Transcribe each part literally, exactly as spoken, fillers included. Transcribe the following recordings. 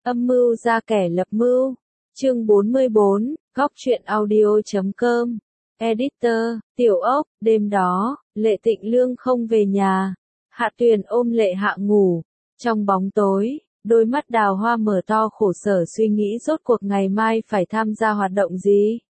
Âm mưu ra kẻ lập mưu. Chương bốn mươi bốn, góc truyện audio chấm com. Editor, Tiểu Ốc. Đêm đó, Lệ Tịnh Lương không về nhà. Hạ Tuyền ôm Lệ Hạ ngủ. Trong bóng tối, đôi mắt đào hoa mở to khổ sở suy nghĩ rốt cuộc ngày mai phải tham gia hoạt động gì.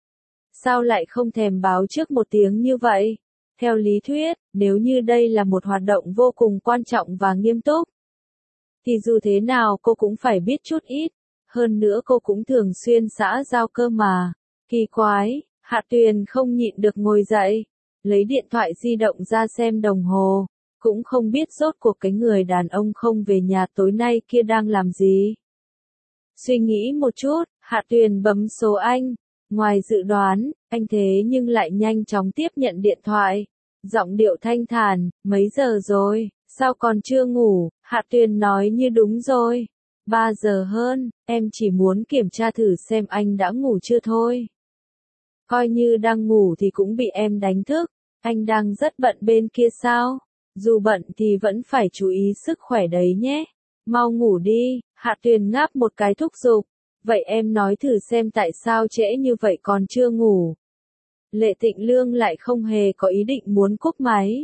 Sao lại không thèm báo trước một tiếng như vậy? Theo lý thuyết, nếu như đây là một hoạt động vô cùng quan trọng và nghiêm túc, thì dù thế nào cô cũng phải biết chút ít. Hơn nữa cô cũng thường xuyên xã giao cơ mà. Kỳ quái, Hạ Tuyền không nhịn được ngồi dậy, lấy điện thoại di động ra xem đồng hồ. Cũng không biết rốt cuộc cái người đàn ông không về nhà tối nay kia đang làm gì. Suy nghĩ một chút, Hạ Tuyền bấm số anh. Ngoài dự đoán, anh thế nhưng lại nhanh chóng tiếp nhận điện thoại. Giọng điệu thanh thản, mấy giờ rồi, sao còn chưa ngủ? Hạ Tuyền nói như đúng rồi. Ba giờ hơn, em chỉ muốn kiểm tra thử xem anh đã ngủ chưa thôi. Coi như đang ngủ thì cũng bị em đánh thức. Anh đang rất bận bên kia sao? Dù bận thì vẫn phải chú ý sức khỏe đấy nhé. Mau ngủ đi. Hạ Tuyền ngáp một cái thúc giục. Vậy em nói thử xem tại sao trễ như vậy còn chưa ngủ. Lệ Tịnh Lương lại không hề có ý định muốn cúp máy.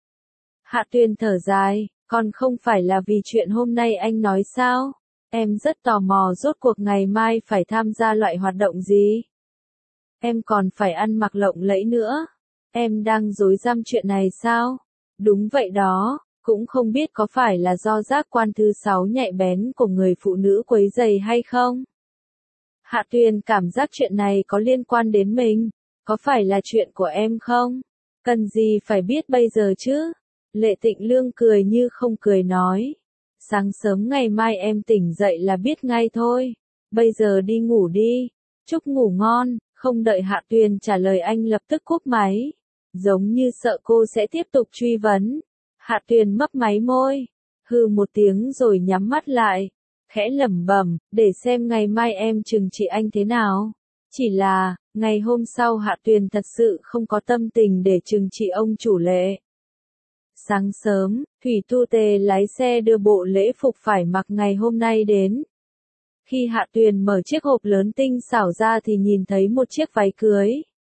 Hạ Tuyền thở dài, còn không phải là vì chuyện hôm nay anh nói sao? Em rất tò mò rốt cuộc ngày mai phải tham gia loại hoạt động gì. Em còn phải ăn mặc lộng lẫy nữa. Em đang rối rắm chuyện này sao? Đúng vậy đó, cũng không biết có phải là do giác quan thứ sáu nhạy bén của người phụ nữ quấy rầy hay không? Hạ Tuyền cảm giác chuyện này có liên quan đến mình. Có phải là chuyện của em không? Cần gì phải biết bây giờ chứ? Lệ Tịnh Lương cười như không cười nói. Sáng sớm ngày mai em tỉnh dậy là biết ngay thôi. Bây giờ đi ngủ đi. Chúc ngủ ngon. Không đợi Hạ Tuyền trả lời anh lập tức cúp máy. Giống như sợ cô sẽ tiếp tục truy vấn. Hạ Tuyền mấp máy môi. Hừ một tiếng rồi nhắm mắt lại. Khẽ lẩm bẩm, để xem ngày mai em trừng trị anh thế nào. Chỉ là, ngày hôm sau Hạ Tuyền thật sự không có tâm tình để trừng trị ông chủ Lệ. Sáng sớm, Thủy Tu Tề lái xe đưa bộ lễ phục phải mặc ngày hôm nay đến. Khi Hạ Tuyền mở chiếc hộp lớn tinh xảo ra thì nhìn thấy một chiếc váy cưới.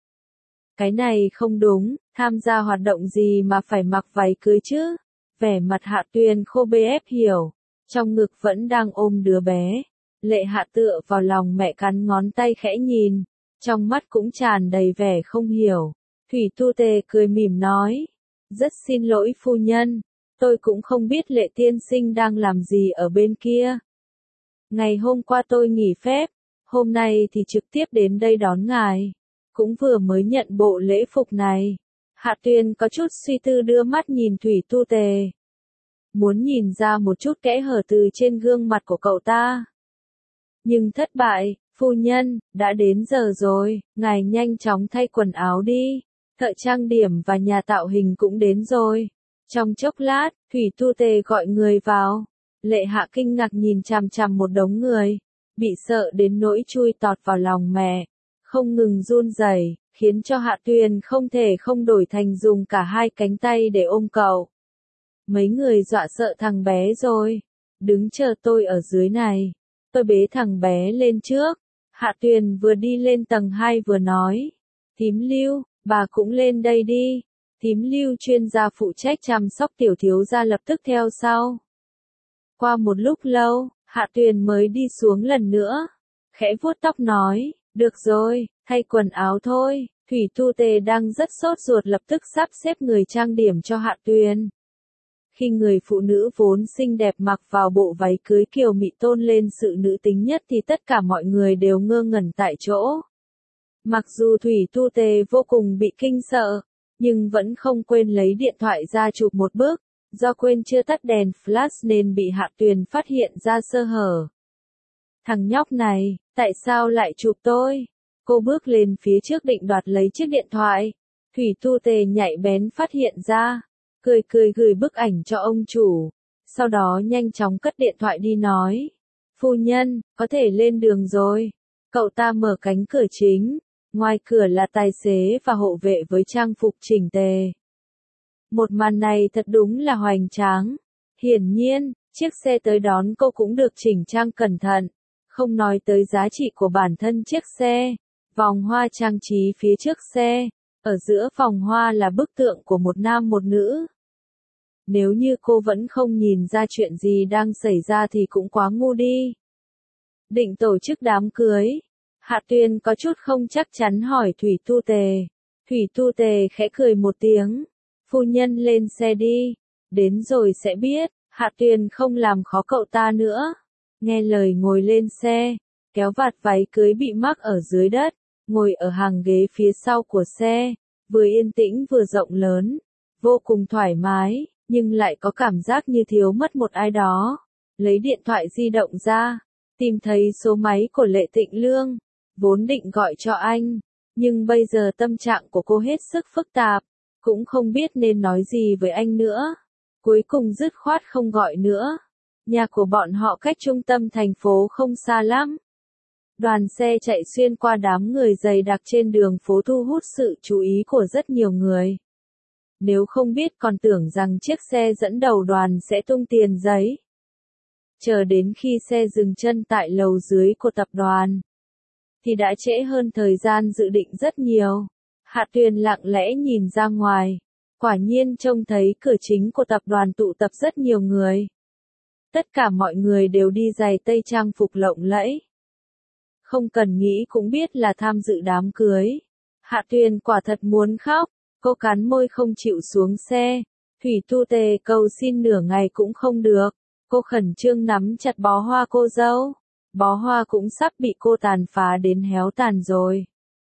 Cái này không đúng, tham gia hoạt động gì mà phải mặc váy cưới chứ? Vẻ mặt Hạ Tuyền khô bê ép hiểu, trong ngực vẫn đang ôm đứa bé. Lệ Hạ tựa vào lòng mẹ cắn ngón tay khẽ nhìn, trong mắt cũng tràn đầy vẻ không hiểu. Thủy Tu Tề cười mỉm nói, rất xin lỗi phu nhân, tôi cũng không biết Lệ tiên sinh đang làm gì ở bên kia. Ngày hôm qua tôi nghỉ phép, hôm nay thì trực tiếp đến đây đón ngài, cũng vừa mới nhận bộ lễ phục này. Hạ Tuyền có chút suy tư đưa mắt nhìn Thủy Tu Tề. Muốn nhìn ra một chút kẽ hở từ trên gương mặt của cậu ta. Nhưng thất bại, phu nhân, đã đến giờ rồi, ngài nhanh chóng thay quần áo đi. Thợ trang điểm và nhà tạo hình cũng đến rồi. Trong chốc lát, Thủy Tu Tề gọi người vào. Lệ Hạ kinh ngạc nhìn chằm chằm một đống người. Bị sợ đến nỗi chui tọt vào lòng mẹ. Không ngừng run rẩy, khiến cho Hạ Tuyền không thể không đổi thành dùng cả hai cánh tay để ôm cậu. Mấy người dọa sợ thằng bé rồi. Đứng chờ tôi ở dưới này. Tôi bế thằng bé lên trước. Hạ Tuyền vừa đi lên tầng hai vừa nói. Thím Lưu, bà cũng lên đây đi. Thím Lưu chuyên gia phụ trách chăm sóc tiểu thiếu gia lập tức theo sau. Qua một lúc lâu, Hạ Tuyền mới đi xuống lần nữa. Khẽ vuốt tóc nói, được rồi, thay quần áo thôi. Thủy Tu Tề đang rất sốt ruột lập tức sắp xếp người trang điểm cho Hạ Tuyền. Khi người phụ nữ vốn xinh đẹp mặc vào bộ váy cưới kiều mị tôn lên sự nữ tính nhất thì tất cả mọi người đều ngơ ngẩn tại chỗ. Mặc dù Thủy Tu Tề vô cùng bị kinh sợ, nhưng vẫn không quên lấy điện thoại ra chụp một bức. Do quên chưa tắt đèn flash nên bị Hạ Tuyền phát hiện ra sơ hở. Thằng nhóc này, tại sao lại chụp tôi? Cô bước lên phía trước định đoạt lấy chiếc điện thoại. Thủy Tu Tề nhạy bén phát hiện ra. Cười cười gửi bức ảnh cho ông chủ. Sau đó nhanh chóng cất điện thoại đi nói. Phu nhân, có thể lên đường rồi. Cậu ta mở cánh cửa chính. Ngoài cửa là tài xế và hộ vệ với trang phục chỉnh tề. Một màn này thật đúng là hoành tráng. Hiển nhiên, Chiếc xe tới đón cô cũng được chỉnh trang cẩn thận, không nói tới giá trị của bản thân chiếc xe. Vòng hoa trang trí phía trước xe, ở giữa vòng hoa là bức tượng của một nam một nữ. Nếu như cô vẫn không nhìn ra chuyện gì đang xảy ra thì cũng quá ngu đi. Định tổ chức đám cưới. Hạ Tuyền có chút không chắc chắn hỏi Thủy Tu Tề. Thủy Tu Tề khẽ cười một tiếng. Phu nhân lên xe đi. Đến rồi sẽ biết. Hạ Tuyền không làm khó cậu ta nữa. Nghe lời ngồi lên xe. Kéo vạt váy cưới bị mắc ở dưới đất. Ngồi ở hàng ghế phía sau của xe. Vừa yên tĩnh vừa rộng lớn. Vô cùng thoải mái. Nhưng lại có cảm giác như thiếu mất một ai đó. Lấy điện thoại di động ra. Tìm thấy số máy của Lệ Tịnh Lương. Vốn định gọi cho anh. Nhưng bây giờ tâm trạng của cô hết sức phức tạp. Cũng không biết nên nói gì với anh nữa. Cuối cùng dứt khoát không gọi nữa. Nhà của bọn họ cách trung tâm thành phố không xa lắm. Đoàn xe chạy xuyên qua đám người dày đặc trên đường phố thu hút sự chú ý của rất nhiều người. Nếu không biết còn tưởng rằng chiếc xe dẫn đầu đoàn sẽ tung tiền giấy. Chờ đến khi xe dừng chân tại lầu dưới của tập đoàn, thì đã trễ hơn thời gian dự định rất nhiều. Hạ Tuyền lặng lẽ nhìn ra ngoài. Quả nhiên trông thấy cửa chính của tập đoàn tụ tập rất nhiều người. Tất cả mọi người đều đi giày tây trang phục lộng lẫy. Không cần nghĩ cũng biết là tham dự đám cưới. Hạ Tuyền quả thật muốn khóc. Cô cắn môi không chịu xuống xe. Thủy Tu Tề cầu xin nửa ngày cũng không được. Cô khẩn trương nắm chặt bó hoa cô dâu. Bó hoa cũng sắp bị cô tàn phá đến héo tàn rồi.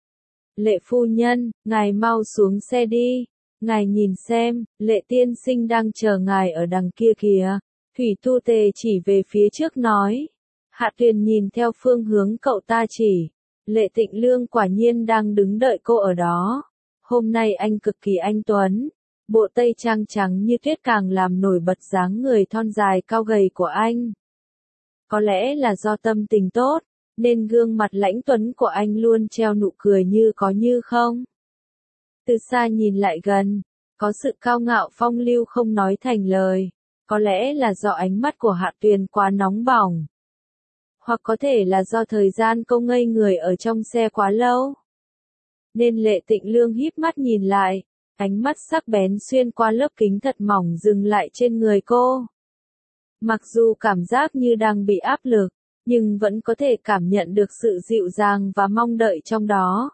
Lệ phu nhân, ngài mau xuống xe đi. Ngài nhìn xem, Lệ tiên sinh đang chờ ngài ở đằng kia kìa. Thủy Tu Tề chỉ về phía trước nói. Hạ Tuyền nhìn theo phương hướng cậu ta chỉ. Lệ Tịnh Lương quả nhiên đang đứng đợi cô ở đó. Hôm nay anh cực kỳ anh tuấn. Bộ tây trang trắng như tuyết càng làm nổi bật dáng người thon dài cao gầy của anh. Có lẽ là do tâm tình tốt, nên gương mặt lãnh tuấn của anh luôn treo nụ cười như có như không. Từ xa nhìn lại gần, có sự cao ngạo phong lưu không nói thành lời. Có lẽ là do ánh mắt của Hạ Tuyền quá nóng bỏng. Hoặc có thể là do thời gian cô ngây người ở trong xe quá lâu. Nên Lệ Tịnh Lương híp mắt nhìn lại, ánh mắt sắc bén xuyên qua lớp kính thật mỏng dừng lại trên người cô. Mặc dù cảm giác như đang bị áp lực, nhưng vẫn có thể cảm nhận được sự dịu dàng và mong đợi trong đó.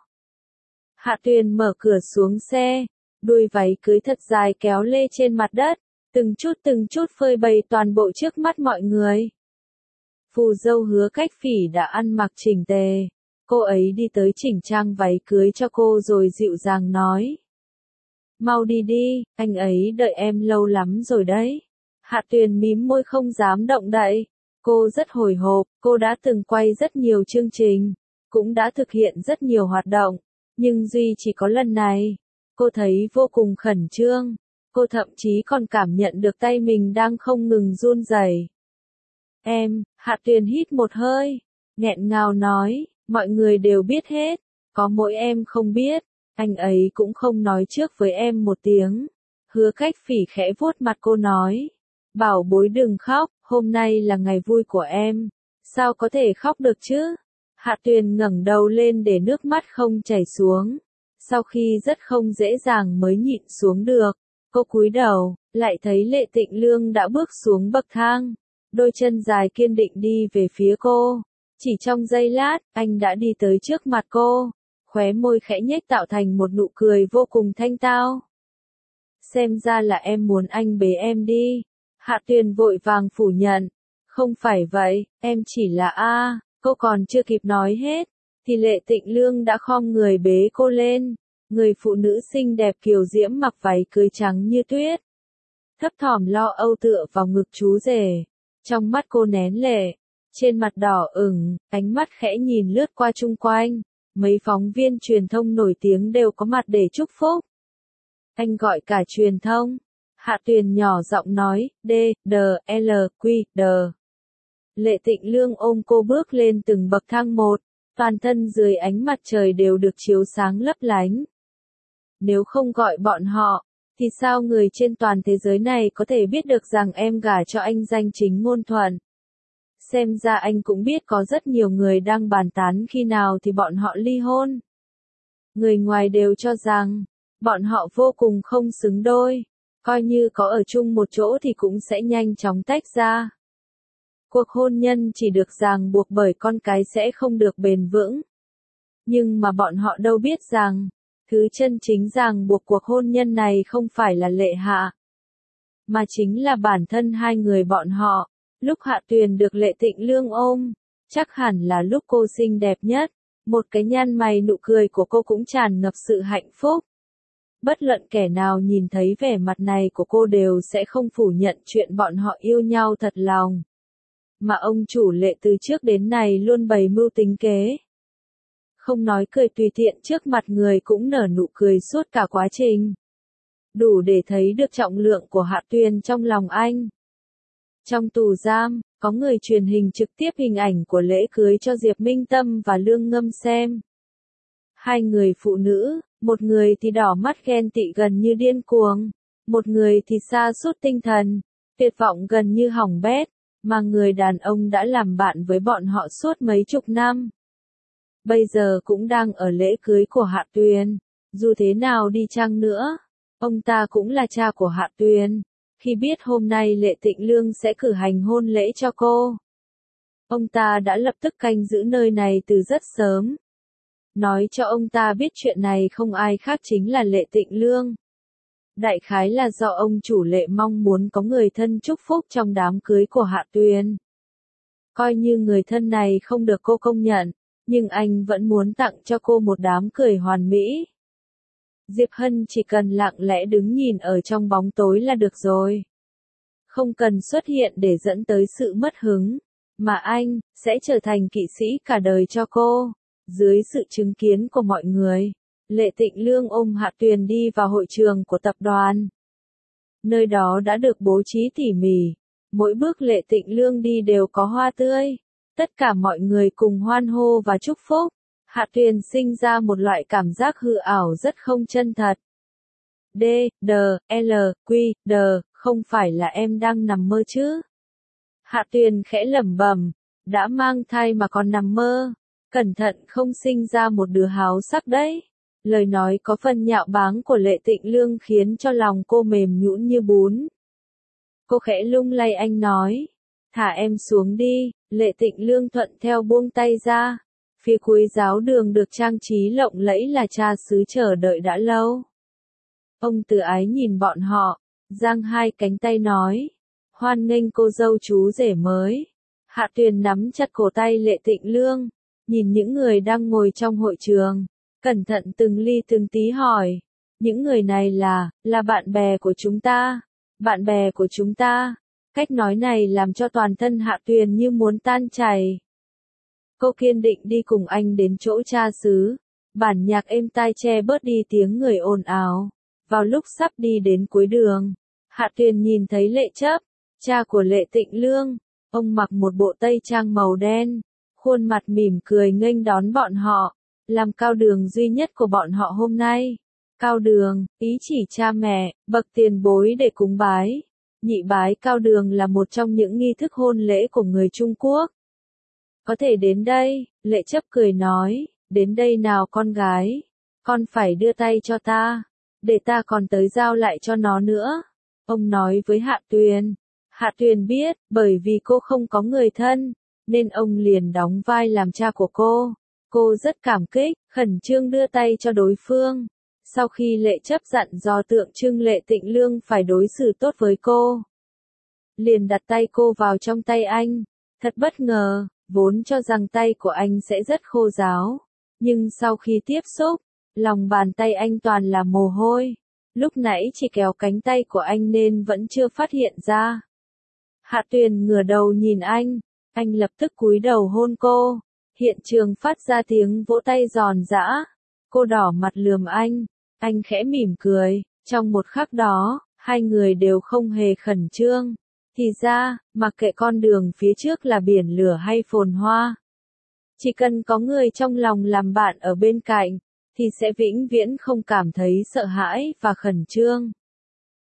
Hạ Tuyền mở cửa xuống xe, đuôi váy cưới thật dài kéo lê trên mặt đất, từng chút từng chút phơi bày toàn bộ trước mắt mọi người. Phù dâu Hứa Cách Phỉ đã ăn mặc chỉnh tề. Cô ấy đi tới chỉnh trang váy cưới cho cô rồi dịu dàng nói. Mau đi đi, anh ấy đợi em lâu lắm rồi đấy. Hạ Tuyền mím môi không dám động đậy. Cô rất hồi hộp, cô đã từng quay rất nhiều chương trình, cũng đã thực hiện rất nhiều hoạt động, nhưng duy chỉ có lần này, cô thấy vô cùng khẩn trương. Cô thậm chí còn cảm nhận được tay mình đang không ngừng run rẩy. Em, Hạ Tuyền hít một hơi, nghẹn ngào nói, mọi người đều biết hết, có mỗi em không biết, anh ấy cũng không nói trước với em một tiếng. Hứa Cách Phỉ khẽ vuốt mặt cô nói, bảo bối đừng khóc, hôm nay là ngày vui của em, sao có thể khóc được chứ? Hạ Tuyền ngẩng đầu lên để nước mắt không chảy xuống. Sau khi rất không dễ dàng mới nhịn xuống được, cô cúi đầu, lại thấy Lệ Tịnh Lương đã bước xuống bậc thang, đôi chân dài kiên định đi về phía cô. Chỉ trong giây lát, anh đã đi tới trước mặt cô, khóe môi khẽ nhếch tạo thành một nụ cười vô cùng thanh tao. Xem ra là em muốn anh bế em đi. Hạ Tuyền vội vàng phủ nhận. Không phải vậy, em chỉ là a. Cô còn chưa kịp nói hết, thì Lệ Tịnh Lương đã khom người bế cô lên. Người phụ nữ xinh đẹp kiều diễm mặc váy cưới trắng như tuyết. Thấp thỏm lo âu tựa vào ngực chú rể. Trong mắt cô nén lệ. Trên mặt đỏ ửng, ánh mắt khẽ nhìn lướt qua chung quanh. Mấy phóng viên truyền thông nổi tiếng đều có mặt để chúc phúc. Anh gọi cả truyền thông. Hạ Tuyền nhỏ giọng nói, D, D, L, Q, D. Lệ Tịnh Lương ôm cô bước lên từng bậc thang một, toàn thân dưới ánh mặt trời đều được chiếu sáng lấp lánh. Nếu không gọi bọn họ, thì sao người trên toàn thế giới này có thể biết được rằng em gả cho anh danh chính ngôn thuận? Xem ra anh cũng biết có rất nhiều người đang bàn tán khi nào thì bọn họ ly hôn. Người ngoài đều cho rằng, bọn họ vô cùng không xứng đôi, coi như có ở chung một chỗ thì cũng sẽ nhanh chóng tách ra. Cuộc hôn nhân chỉ được ràng buộc bởi con cái sẽ không được bền vững. Nhưng mà bọn họ đâu biết rằng, thứ chân chính ràng buộc cuộc hôn nhân này không phải là Lệ Hạ, mà chính là bản thân hai người bọn họ. Lúc Hạ Tuyền được Lệ Tịnh Lương ôm, chắc hẳn là lúc cô xinh đẹp nhất, một cái nhăn mày nụ cười của cô cũng tràn ngập sự hạnh phúc. Bất luận kẻ nào nhìn thấy vẻ mặt này của cô đều sẽ không phủ nhận chuyện bọn họ yêu nhau thật lòng. Mà ông chủ Lệ từ trước đến nay luôn bày mưu tính kế. Không nói cười tùy tiện trước mặt người cũng nở nụ cười suốt cả quá trình. Đủ để thấy được trọng lượng của Hạ Tuyền trong lòng anh. Trong tù giam, có người truyền hình trực tiếp hình ảnh của lễ cưới cho Diệp Minh Tâm và Lương Ngâm xem. Hai người phụ nữ, một người thì đỏ mắt ghen tị gần như điên cuồng, một người thì sa sút tinh thần, tuyệt vọng gần như hỏng bét, mà người đàn ông đã làm bạn với bọn họ suốt mấy chục năm. Bây giờ cũng đang ở lễ cưới của Hạ Tuyền, dù thế nào đi chăng nữa, ông ta cũng là cha của Hạ Tuyền. Khi biết hôm nay Lệ Tịnh Lương sẽ cử hành hôn lễ cho cô, ông ta đã lập tức canh giữ nơi này từ rất sớm. Nói cho ông ta biết chuyện này không ai khác chính là Lệ Tịnh Lương. Đại khái là do ông chủ Lệ mong muốn có người thân chúc phúc trong đám cưới của Hạ Tuyền. Coi như người thân này không được cô công nhận, nhưng anh vẫn muốn tặng cho cô một đám cười hoàn mỹ. Diệp Hân chỉ cần lặng lẽ đứng nhìn ở trong bóng tối là được rồi. Không cần xuất hiện để dẫn tới sự mất hứng, mà anh sẽ trở thành kỵ sĩ cả đời cho cô. Dưới sự chứng kiến của mọi người, Lệ Tịnh Lương ôm Hạ Tuyền đi vào hội trường của tập đoàn. Nơi đó đã được bố trí tỉ mỉ, mỗi bước Lệ Tịnh Lương đi đều có hoa tươi. Tất cả mọi người cùng hoan hô và chúc phúc. Hạ Tuyền sinh ra một loại cảm giác hư ảo rất không chân thật. D, D, L, Q, D, không phải là em đang nằm mơ chứ? Hạ Tuyền khẽ lẩm bẩm, đã mang thai mà còn nằm mơ. Cẩn thận không sinh ra một đứa háo sắc đấy. Lời nói có phần nhạo báng của Lệ Tịnh Lương khiến cho lòng cô mềm nhũn như bún. Cô khẽ lung lay anh nói, thả em xuống đi. Lệ Tịnh Lương thuận theo buông tay ra. Phía cuối giáo đường được trang trí lộng lẫy là cha xứ chờ đợi đã lâu. Ông từ ái nhìn bọn họ, giang hai cánh tay nói, hoan nghênh cô dâu chú rể mới. Hạ Tuyền nắm chặt cổ tay Lệ Tịnh Lương, nhìn những người đang ngồi trong hội trường, cẩn thận từng ly từng tí hỏi, những người này là, là bạn bè của chúng ta, bạn bè của chúng ta. Cách nói này làm cho toàn thân Hạ Tuyền như muốn tan chảy. Cô kiên định đi cùng anh đến chỗ cha xứ. Bản nhạc êm tai che bớt đi tiếng người ồn ào. Vào lúc sắp đi đến cuối đường, Hạ Tuyền nhìn thấy Lệ Chấp, cha của Lệ Tịnh Lương. Ông mặc một bộ tây trang màu đen, khuôn mặt mỉm cười nghênh đón bọn họ, làm cao đường duy nhất của bọn họ hôm nay. Cao đường, ý chỉ cha mẹ, bậc tiền bối để cúng bái. Nhị bái cao đường là một trong những nghi thức hôn lễ của người Trung Quốc. Có thể đến đây, Lệ Chấp cười nói, đến đây nào con gái, con phải đưa tay cho ta, để ta còn tới giao lại cho nó nữa. Ông nói với Hạ Tuyền. Hạ Tuyền biết, bởi vì cô không có người thân, nên ông liền đóng vai làm cha của cô. Cô rất cảm kích, khẩn trương đưa tay cho đối phương. Sau khi Lệ Chấp dặn dò tượng trưng Lệ Tịnh Lương phải đối xử tốt với cô, liền đặt tay cô vào trong tay anh. Thật bất ngờ, vốn cho rằng tay của anh sẽ rất khô ráo, nhưng sau khi tiếp xúc, lòng bàn tay anh toàn là mồ hôi. Lúc nãy chỉ kéo cánh tay của anh nên vẫn chưa phát hiện ra. Hạ Tuyền ngửa đầu nhìn anh, anh lập tức cúi đầu hôn cô. Hiện trường phát ra tiếng vỗ tay giòn giã. Cô đỏ mặt lườm anh, anh khẽ mỉm cười. Trong một khắc đó, hai người đều không hề khẩn trương. Thì ra, mặc kệ con đường phía trước là biển lửa hay phồn hoa, chỉ cần có người trong lòng làm bạn ở bên cạnh, thì sẽ vĩnh viễn không cảm thấy sợ hãi và khẩn trương.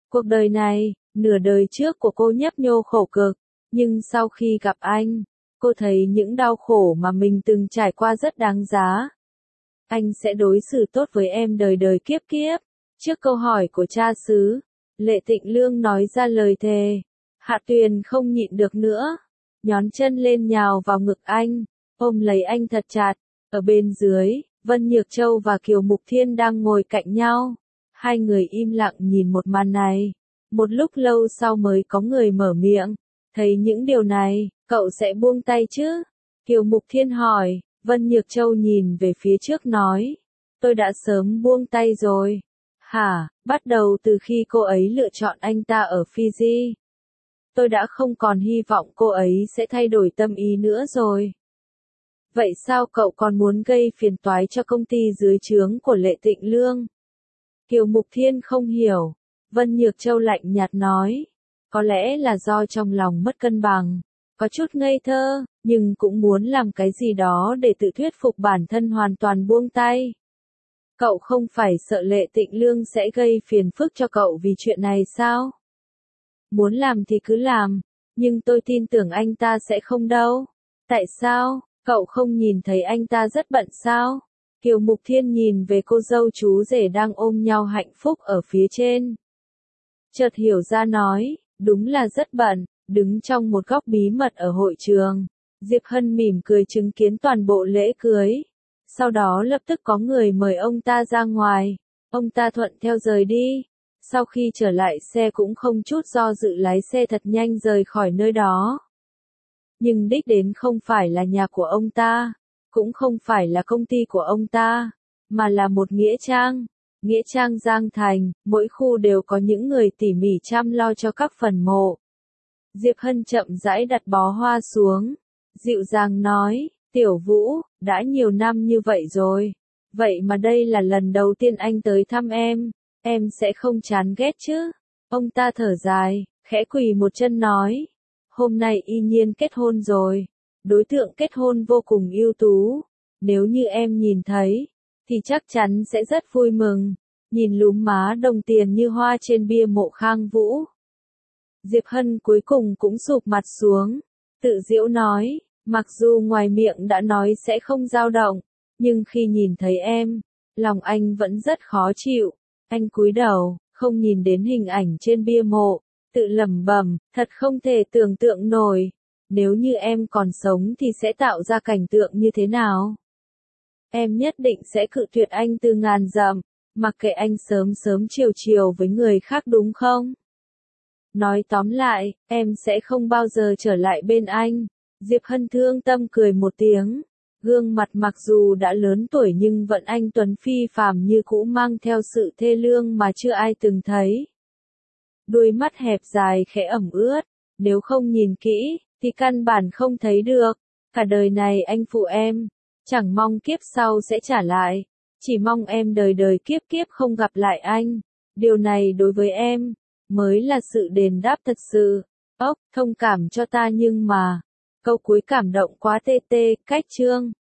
Cuộc đời này, nửa đời trước của cô nhấp nhô khổ cực, nhưng sau khi gặp anh, cô thấy những đau khổ mà mình từng trải qua rất đáng giá. Anh sẽ đối xử tốt với em đời đời kiếp kiếp. Trước câu hỏi của cha xứ, Lệ Tịnh Lương nói ra lời thề. Hạ Tuyền không nhịn được nữa, nhón chân lên nhào vào ngực anh, ôm lấy anh thật chặt. Ở bên dưới, Vân Nhược Châu và Kiều Mục Thiên đang ngồi cạnh nhau. Hai người im lặng nhìn một màn này. Một lúc lâu sau mới có người mở miệng. Thấy những điều này, cậu sẽ buông tay chứ? Kiều Mục Thiên hỏi. Vân Nhược Châu nhìn về phía trước nói. Tôi đã sớm buông tay rồi. Hả, bắt đầu từ khi cô ấy lựa chọn anh ta ở Fiji. Tôi đã không còn hy vọng cô ấy sẽ thay đổi tâm ý nữa rồi. Vậy sao cậu còn muốn gây phiền toái cho công ty dưới trướng của Lệ Tịnh Lương? Kiều Mục Thiên không hiểu. Vân Nhược Châu lạnh nhạt nói. Có lẽ là do trong lòng mất cân bằng. Có chút ngây thơ, nhưng cũng muốn làm cái gì đó để tự thuyết phục bản thân hoàn toàn buông tay. Cậu không phải sợ Lệ Tịnh Lương sẽ gây phiền phức cho cậu vì chuyện này sao? Muốn làm thì cứ làm, nhưng tôi tin tưởng anh ta sẽ không đâu. Tại sao, cậu không nhìn thấy anh ta rất bận sao? Kiều Mục Thiên nhìn về cô dâu chú rể đang ôm nhau hạnh phúc ở phía trên. Chợt hiểu ra nói, đúng là rất bận, đứng trong một góc bí mật ở hội trường. Diệp Hân mỉm cười chứng kiến toàn bộ lễ cưới. Sau đó lập tức có người mời ông ta ra ngoài. Ông ta thuận theo rời đi. Sau khi trở lại xe cũng không chút do dự lái xe thật nhanh rời khỏi nơi đó. Nhưng đích đến không phải là nhà của ông ta, cũng không phải là công ty của ông ta, mà là một nghĩa trang. Nghĩa trang Giang Thành, mỗi khu đều có những người tỉ mỉ chăm lo cho các phần mộ. Diệp Hân chậm rãi đặt bó hoa xuống, dịu dàng nói, Tiểu Vũ, đã nhiều năm như vậy rồi, vậy mà đây là lần đầu tiên anh tới thăm em, em sẽ không chán ghét chứ? Ông ta thở dài, khẽ quỳ một chân nói, hôm nay y nhiên kết hôn rồi, đối tượng kết hôn vô cùng ưu tú, nếu như em nhìn thấy, thì chắc chắn sẽ rất vui mừng, nhìn lúm má đồng tiền như hoa trên bia mộ Khang Vũ. Diệp Hân cuối cùng cũng sụp mặt xuống, tự giễu nói, mặc dù ngoài miệng đã nói sẽ không dao động, nhưng khi nhìn thấy em, lòng anh vẫn rất khó chịu. Anh cúi đầu, không nhìn đến hình ảnh trên bia mộ, tự lẩm bẩm, thật không thể tưởng tượng nổi, nếu như em còn sống thì sẽ tạo ra cảnh tượng như thế nào? Em nhất định sẽ cự tuyệt anh từ ngàn dặm, mặc kệ anh sớm sớm chiều chiều với người khác đúng không? Nói tóm lại, em sẽ không bao giờ trở lại bên anh. Diệp Hân thương tâm cười một tiếng. Gương mặt mặc dù đã lớn tuổi nhưng vẫn anh tuấn phi phàm như cũ mang theo sự thê lương mà chưa ai từng thấy. Đôi mắt hẹp dài khẽ ẩm ướt, nếu không nhìn kỹ, thì căn bản không thấy được. Cả đời này anh phụ em, chẳng mong kiếp sau sẽ trả lại, chỉ mong em đời đời kiếp kiếp không gặp lại anh. Điều này đối với em, mới là sự đền đáp thật sự. Ốc, thông cảm cho ta nhưng mà, câu cuối cảm động quá tê tê, cách chương.